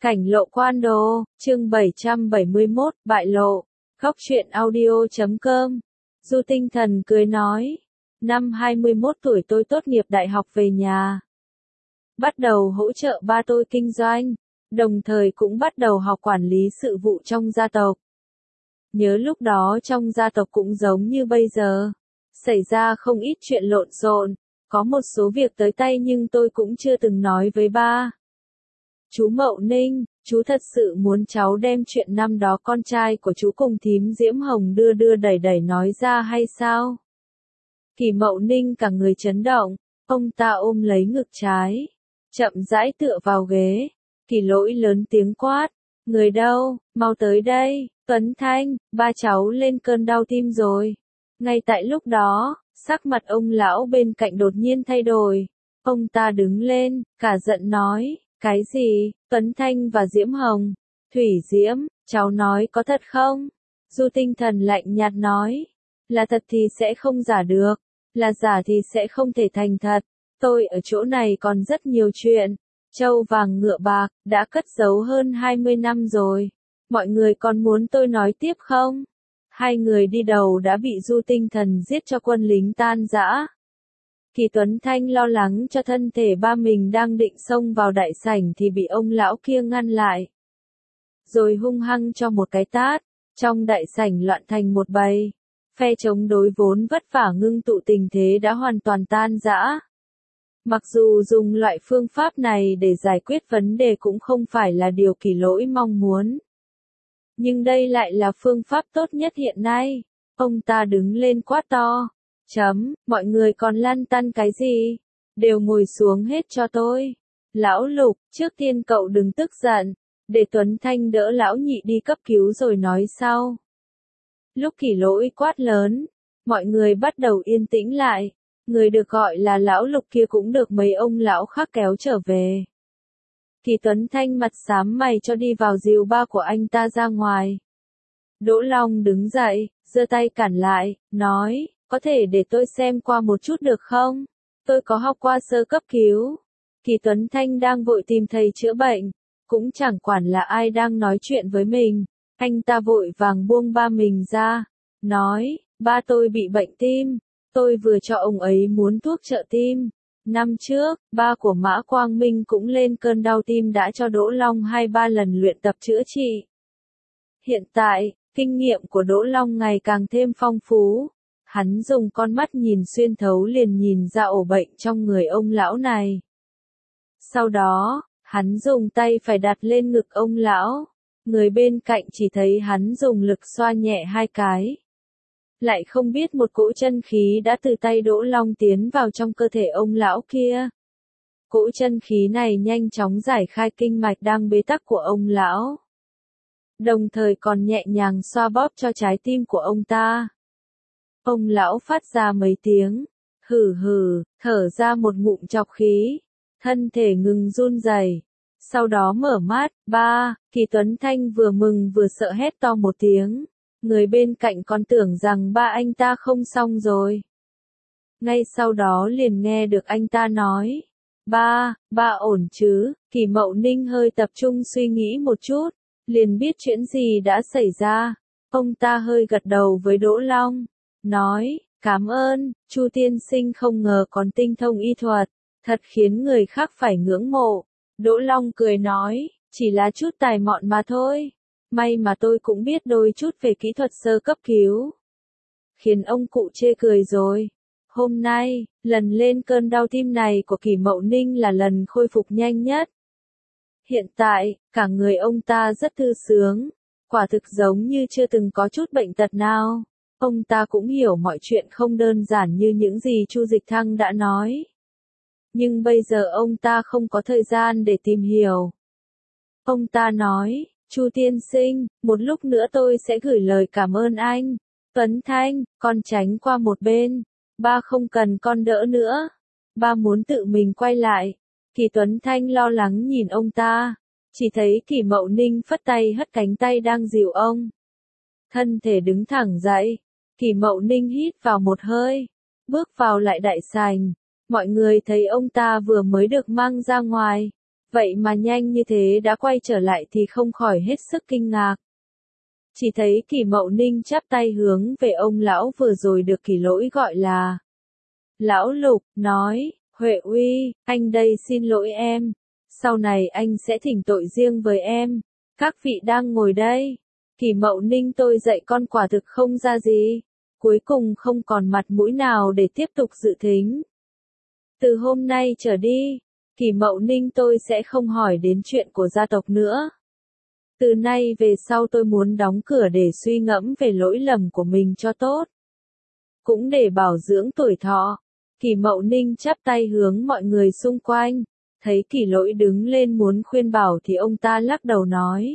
Cảnh lộ quan đồ, chương 771, bại lộ. Khóc chuyện audio.com. Du Tinh Thần cười nói. Năm 21 tuổi tôi tốt nghiệp đại học về nhà. Bắt đầu hỗ trợ ba tôi kinh doanh, đồng thời cũng bắt đầu học quản lý sự vụ trong gia tộc. Nhớ lúc đó trong gia tộc cũng giống như bây giờ. Xảy ra không ít chuyện lộn xộn, có một số việc tới tay nhưng tôi cũng chưa từng nói với ba. Chú Mậu Ninh, chú thật sự muốn cháu đem chuyện năm đó con trai của chú cùng thím Diễm Hồng đưa đẩy nói ra hay sao? Kỳ Mậu Ninh cả người chấn động, ông ta ôm lấy ngực trái, chậm rãi tựa vào ghế. Kỳ Lỗi lớn tiếng quát, người đâu, mau tới đây, Tuấn Thanh, ba cháu lên cơn đau tim rồi. Ngay tại lúc đó, sắc mặt ông lão bên cạnh đột nhiên thay đổi. Ông ta đứng lên, cả giận nói, cái gì, Tuấn Thanh và Diễm Hồng? Thủy Diễm, cháu nói có thật không? Du Tinh Thần lạnh nhạt nói, là thật thì sẽ không giả được, là giả thì sẽ không thể thành thật. Tôi ở chỗ này còn rất nhiều chuyện, trâu vàng ngựa bạc, đã cất giấu hơn 20 năm rồi. Mọi người còn muốn tôi nói tiếp không? Hai người đi đầu đã bị Du Tinh Thần giết cho quân lính tan rã. Kỳ Tuấn Thanh lo lắng cho thân thể ba mình đang định xông vào đại sảnh thì bị ông lão kia ngăn lại. Rồi hung hăng cho một cái tát, trong đại sảnh loạn thành một bầy. Phe chống đối vốn vất vả ngưng tụ tình thế đã hoàn toàn tan rã. Mặc dù dùng loại phương pháp này để giải quyết vấn đề cũng không phải là điều Kỳ Lỗi mong muốn. Nhưng đây lại là phương pháp tốt nhất hiện nay. Ông ta đứng lên quát to. Mọi người còn lăn tăn cái gì? Đều ngồi xuống hết cho tôi. Lão Lục, trước tiên cậu đừng tức giận. Để Tuấn Thanh đỡ lão nhị đi cấp cứu rồi nói sau. Lúc Kỳ Lỗi quát lớn, mọi người bắt đầu yên tĩnh lại. Người được gọi là lão Lục kia cũng được mấy ông lão khác kéo trở về. Kỳ Tuấn Thanh mặt xám mày cho đi vào dìu ba của anh ta ra ngoài. Đỗ Long đứng dậy, giơ tay cản lại, nói, có thể để tôi xem qua một chút được không? Tôi có học qua sơ cấp cứu. Kỳ Tuấn Thanh đang vội tìm thầy chữa bệnh, cũng chẳng quản là ai đang nói chuyện với mình. Anh ta vội vàng buông ba mình ra, nói, ba tôi bị bệnh tim, tôi vừa cho ông ấy muốn thuốc trợ tim. Năm trước, ba của Mã Quang Minh cũng lên cơn đau tim đã cho Đỗ Long 2-3 lần luyện tập chữa trị. Hiện tại, kinh nghiệm của Đỗ Long ngày càng thêm phong phú. Hắn dùng con mắt nhìn xuyên thấu liền nhìn ra ổ bệnh trong người ông lão này. Sau đó, hắn dùng tay phải đặt lên ngực ông lão. Người bên cạnh chỉ thấy hắn dùng lực xoa nhẹ 2 cái. Lại không biết một cỗ chân khí đã từ tay Đỗ Long tiến vào trong cơ thể ông lão kia. Cỗ chân khí này nhanh chóng giải khai kinh mạch đang bế tắc của ông lão. Đồng thời còn nhẹ nhàng xoa bóp cho trái tim của ông ta. Ông lão phát ra mấy tiếng, hừ hừ, thở ra một ngụm trọc khí, thân thể ngừng run rẩy. Sau đó mở mắt, ba, Kỳ Tuấn Thanh vừa mừng vừa sợ hét to một tiếng. Người bên cạnh còn tưởng rằng ba anh ta không xong rồi. Ngay sau đó liền nghe được anh ta nói, ba ổn chứ? Kỳ Mậu Ninh hơi tập trung suy nghĩ một chút, liền biết chuyện gì đã xảy ra. Ông ta hơi gật đầu với Đỗ Long, nói, cảm ơn, Chu tiên sinh không ngờ còn tinh thông y thuật, thật khiến người khác phải ngưỡng mộ. Đỗ Long cười nói, chỉ là chút tài mọn mà thôi. May mà tôi cũng biết đôi chút về kỹ thuật sơ cấp cứu. Khiến ông cụ chê cười rồi. Hôm nay, lần lên cơn đau tim này của Kỳ Mậu Ninh là lần khôi phục nhanh nhất. Hiện tại, cả người ông ta rất thư sướng. Quả thực giống như chưa từng có chút bệnh tật nào. Ông ta cũng hiểu mọi chuyện không đơn giản như những gì Chu Dịch Thăng đã nói. Nhưng bây giờ ông ta không có thời gian để tìm hiểu. Ông ta nói, Chu tiên sinh, một lúc nữa tôi sẽ gửi lời cảm ơn anh. Tuấn Thanh, con tránh qua một bên. Ba không cần con đỡ nữa. Ba muốn tự mình quay lại. Kỳ Tuấn Thanh lo lắng nhìn ông ta. Chỉ thấy Kỳ Mậu Ninh phất tay hất cánh tay đang dìu ông. Thân thể đứng thẳng dậy. Kỳ Mậu Ninh hít vào một hơi. Bước vào lại đại sảnh. Mọi người thấy ông ta vừa mới được mang ra ngoài. Vậy mà nhanh như thế đã quay trở lại thì không khỏi hết sức kinh ngạc. Chỉ thấy Kỷ Mậu Ninh chắp tay hướng về ông lão vừa rồi được Kỷ Lỗi gọi là Lão Lục, nói, Huệ Uy, anh đây xin lỗi em. Sau này anh sẽ thỉnh tội riêng với em. Các vị đang ngồi đây. Kỷ Mậu Ninh tôi dạy con quả thực không ra gì. Cuối cùng không còn mặt mũi nào để tiếp tục dự thính. Từ hôm nay trở đi, Kỷ Mậu Ninh tôi sẽ không hỏi đến chuyện của gia tộc nữa. Từ nay về sau tôi muốn đóng cửa để suy ngẫm về lỗi lầm của mình cho tốt. Cũng để bảo dưỡng tuổi thọ. Kỷ Mậu Ninh chắp tay hướng mọi người xung quanh. Thấy Kỷ Lỗi đứng lên muốn khuyên bảo thì ông ta lắc đầu nói.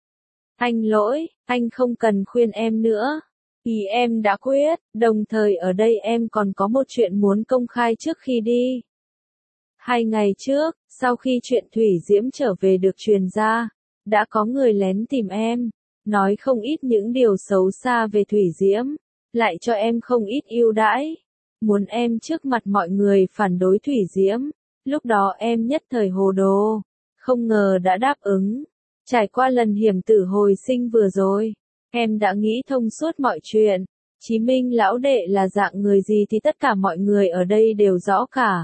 Anh Lỗi, anh không cần khuyên em nữa. Ý em đã quyết, đồng thời ở đây em còn có một chuyện muốn công khai trước khi đi. 2 ngày trước, sau khi chuyện Thủy Diễm trở về được truyền ra, đã có người lén tìm em, nói không ít những điều xấu xa về Thủy Diễm, lại cho em không ít ưu đãi, muốn em trước mặt mọi người phản đối Thủy Diễm. Lúc đó em nhất thời hồ đồ, không ngờ đã đáp ứng. Trải qua lần hiểm tử hồi sinh vừa rồi, em đã nghĩ thông suốt mọi chuyện. Chí Minh lão đệ là dạng người gì thì tất cả mọi người ở đây đều rõ cả.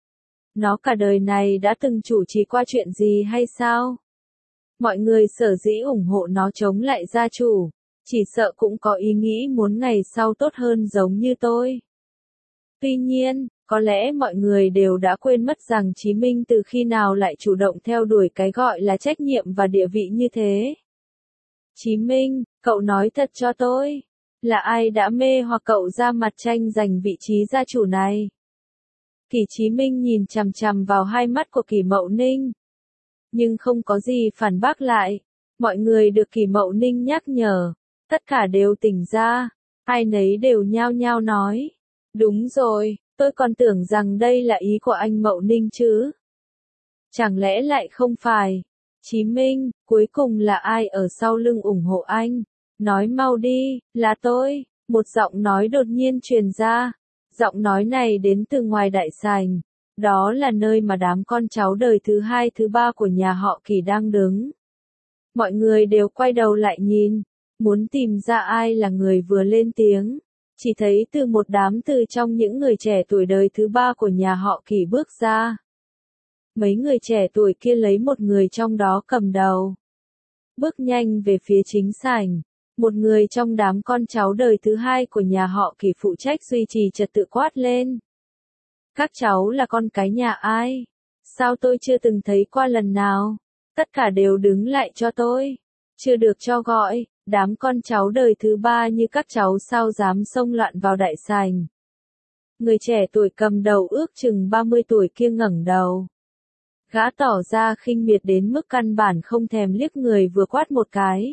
Nó cả đời này đã từng chủ trì qua chuyện gì hay sao? Mọi người sở dĩ ủng hộ nó chống lại gia chủ, chỉ sợ cũng có ý nghĩ muốn ngày sau tốt hơn giống như tôi. Tuy nhiên, có lẽ mọi người đều đã quên mất rằng Chí Minh từ khi nào lại chủ động theo đuổi cái gọi là trách nhiệm và địa vị như thế. Chí Minh, cậu nói thật cho tôi, là ai đã mê hoặc cậu ra mặt tranh giành vị trí gia chủ này? Kỷ Chí Minh nhìn chằm chằm vào hai mắt của Kỷ Mậu Ninh, nhưng không có gì phản bác lại. Mọi người được Kỷ Mậu Ninh nhắc nhở, tất cả đều tỉnh ra, ai nấy đều nhao nhao nói. Đúng rồi, tôi còn tưởng rằng đây là ý của anh Mậu Ninh chứ. Chẳng lẽ lại không phải? Chí Minh, cuối cùng là ai ở sau lưng ủng hộ anh? Nói mau đi, là tôi. Một giọng nói đột nhiên truyền ra. Giọng nói này đến từ ngoài đại sảnh. Đó là nơi mà đám con cháu đời thứ 2 thứ 3 của nhà họ Kỷ đang đứng. Mọi người đều quay đầu lại nhìn, muốn tìm ra ai là người vừa lên tiếng. Chỉ thấy từ một đám từ trong những người trẻ tuổi đời thứ 3 của nhà họ Kỷ bước ra. Mấy người trẻ tuổi kia lấy một người trong đó cầm đầu. Bước nhanh về phía chính sảnh. Một người trong đám con cháu đời thứ 2 của nhà họ Kỷ phụ trách duy trì trật tự quát lên. Các cháu là con cái nhà ai? Sao tôi chưa từng thấy qua lần nào? Tất cả đều đứng lại cho tôi. Chưa được cho gọi, đám con cháu đời thứ 3 như các cháu sao dám xông loạn vào đại sảnh. Người trẻ tuổi cầm đầu ước chừng 30 tuổi kia ngẩng đầu. Gã tỏ ra khinh miệt đến mức căn bản không thèm liếc người vừa quát một cái.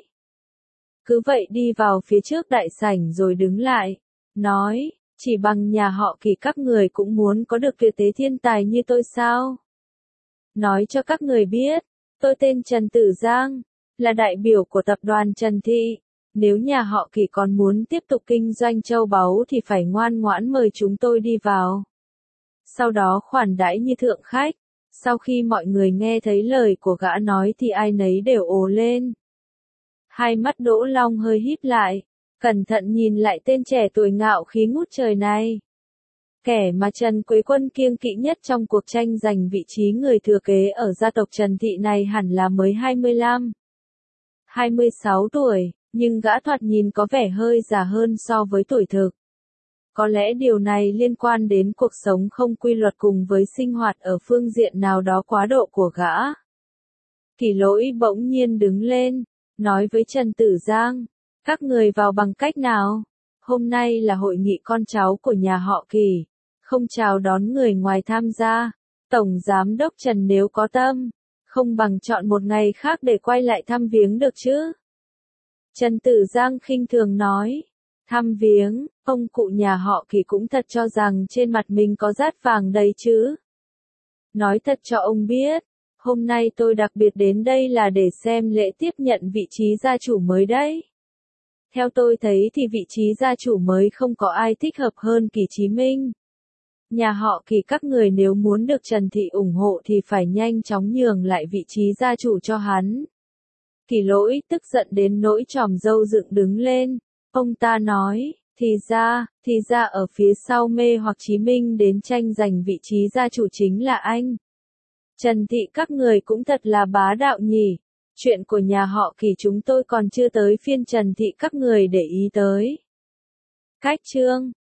Cứ vậy đi vào phía trước đại sảnh rồi đứng lại, nói, chỉ bằng nhà họ Kỷ các người cũng muốn có được tuyệt thế thiên tài như tôi sao? Nói cho các người biết, tôi tên Trần Tử Giang, là đại biểu của tập đoàn Trần Thị. Nếu nhà họ Kỷ còn muốn tiếp tục kinh doanh châu báu thì phải ngoan ngoãn mời chúng tôi đi vào. Sau đó khoản đãi như thượng khách. Sau khi mọi người nghe thấy lời của gã nói thì ai nấy đều ồ lên. Hai mắt Đỗ Long hơi híp lại, cẩn thận nhìn lại tên trẻ tuổi ngạo khí ngút trời này. Kẻ mà Trần Quế Quân kiêng kỵ nhất trong cuộc tranh giành vị trí người thừa kế ở gia tộc Trần Thị này hẳn là mới 25, 26 tuổi, nhưng gã thoạt nhìn có vẻ hơi già hơn so với tuổi thực. Có lẽ điều này liên quan đến cuộc sống không quy luật cùng với sinh hoạt ở phương diện nào đó quá độ của gã. Kỷ Lỗi bỗng nhiên đứng lên, nói với Trần Tử Giang, các người vào bằng cách nào? Hôm nay là hội nghị con cháu của nhà họ Kỷ, không chào đón người ngoài tham gia. Tổng Giám đốc Trần nếu có tâm, không bằng chọn một ngày khác để quay lại thăm viếng được chứ? Trần Tử Giang khinh thường nói. Thăm viếng, ông cụ nhà họ Kỷ cũng thật cho rằng trên mặt mình có dát vàng đầy chứ. Nói thật cho ông biết, hôm nay tôi đặc biệt đến đây là để xem lễ tiếp nhận vị trí gia chủ mới đấy. Theo tôi thấy thì vị trí gia chủ mới không có ai thích hợp hơn Kỷ Chí Minh. Nhà họ Kỳ các người nếu muốn được Trần Thị ủng hộ thì phải nhanh chóng nhường lại vị trí gia chủ cho hắn. Kỳ Lỗi tức giận đến nỗi chòm râu dựng đứng lên. Ông ta nói, thì ra ở phía sau mê hoặc Chí Minh đến tranh giành vị trí gia chủ chính là anh. Trần Thị các người cũng thật là bá đạo nhỉ. Chuyện của nhà họ Kỳ chúng tôi còn chưa tới phiên Trần Thị các người để ý tới. Cách chương